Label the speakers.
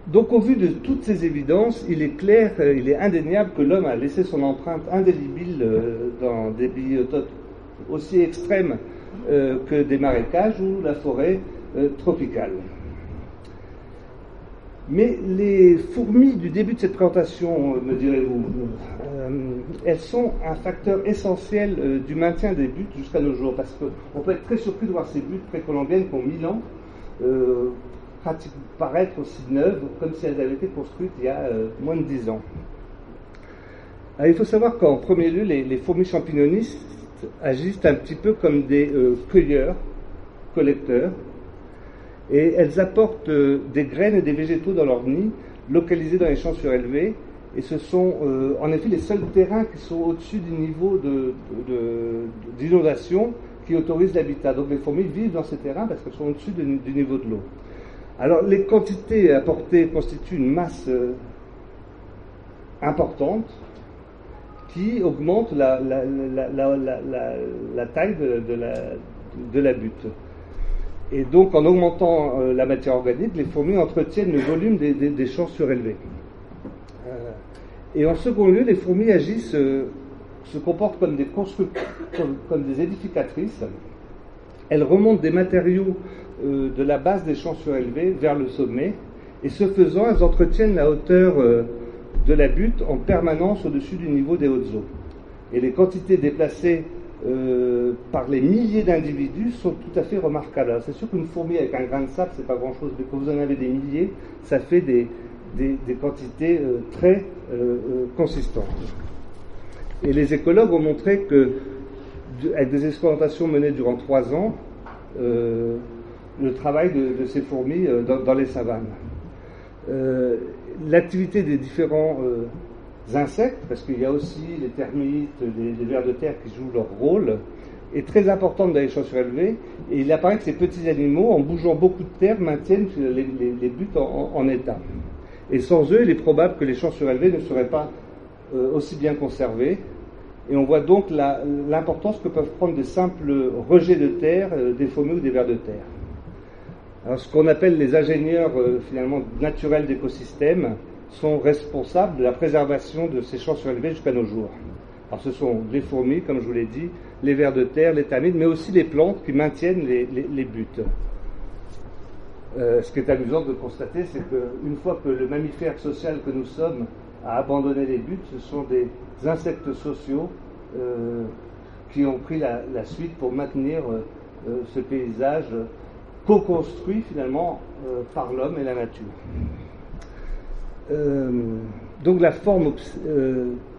Speaker 1: Donc au vu de toutes ces évidences, il est clair, il est indéniable que l'homme a laissé son empreinte indélébile dans des biotopes aussi extrêmes que des marécages ou la forêt tropicale. Mais les fourmis du début de cette présentation, me direz-vous, elles sont un facteur essentiel du maintien des buttes jusqu'à nos jours, parce qu'on peut être très surpris de voir ces buttes précolombiennes qui ont 1000 ans paraître aussi neuves, comme si elles avaient été construites il y a moins de 10 ans. Alors, il faut savoir qu'en premier lieu, les fourmis champignonistes agissent un petit peu comme des cueilleurs, collecteurs, et elles apportent des graines et des végétaux dans leur nid, localisés dans les champs surélevés, et ce sont en effet les seuls terrains qui sont au-dessus du niveau d'inondation qui autorisent l'habitat. Donc les fourmis vivent dans ces terrains parce qu'elles sont au-dessus du niveau de l'eau. Alors les quantités apportées constituent une masse importante qui augmente la taille de la butte. Et donc, en augmentant la matière organique, les fourmis entretiennent le volume des champs surélevés. Et en second lieu, les fourmis agissent, se comportent comme des comme des édificatrices. Elles remontent des matériaux de la base des champs surélevés vers le sommet, et ce faisant, elles entretiennent la hauteur de la butte en permanence au-dessus du niveau des hautes eaux. Et les quantités déplacées par les milliers d'individus sont tout à fait remarquables. Alors, c'est sûr qu'une fourmi avec un grain de sable, c'est pas grand-chose, mais quand vous en avez des milliers, ça fait des quantités très consistantes. Et les écologues ont montré que, avec des expérimentations menées durant 3 ans, le travail de ces fourmis dans les savanes. L'activité des différents insectes, parce qu'il y a aussi les termites, les vers de terre qui jouent leur rôle, est très importante dans les champs surélevés, et il apparaît que ces petits animaux, en bougeant beaucoup de terre, maintiennent les buttes en état. Et sans eux, il est probable que les champs surélevés ne seraient pas aussi bien conservés, et on voit donc l'importance que peuvent prendre des simples rejets de terre, des fourmis ou des vers de terre. Alors, ce qu'on appelle les ingénieurs finalement naturels d'écosystèmes sont responsables de la préservation de ces champs surélevés jusqu'à nos jours. Alors ce sont les fourmis, comme je vous l'ai dit, les vers de terre, les termites, mais aussi les plantes qui maintiennent les buttes. Ce qui est amusant de constater, c'est qu'une fois que le mammifère social que nous sommes a abandonné les buttes, ce sont des insectes sociaux qui ont pris la suite pour maintenir ce paysage co-construit finalement par l'homme et la nature. Donc la forme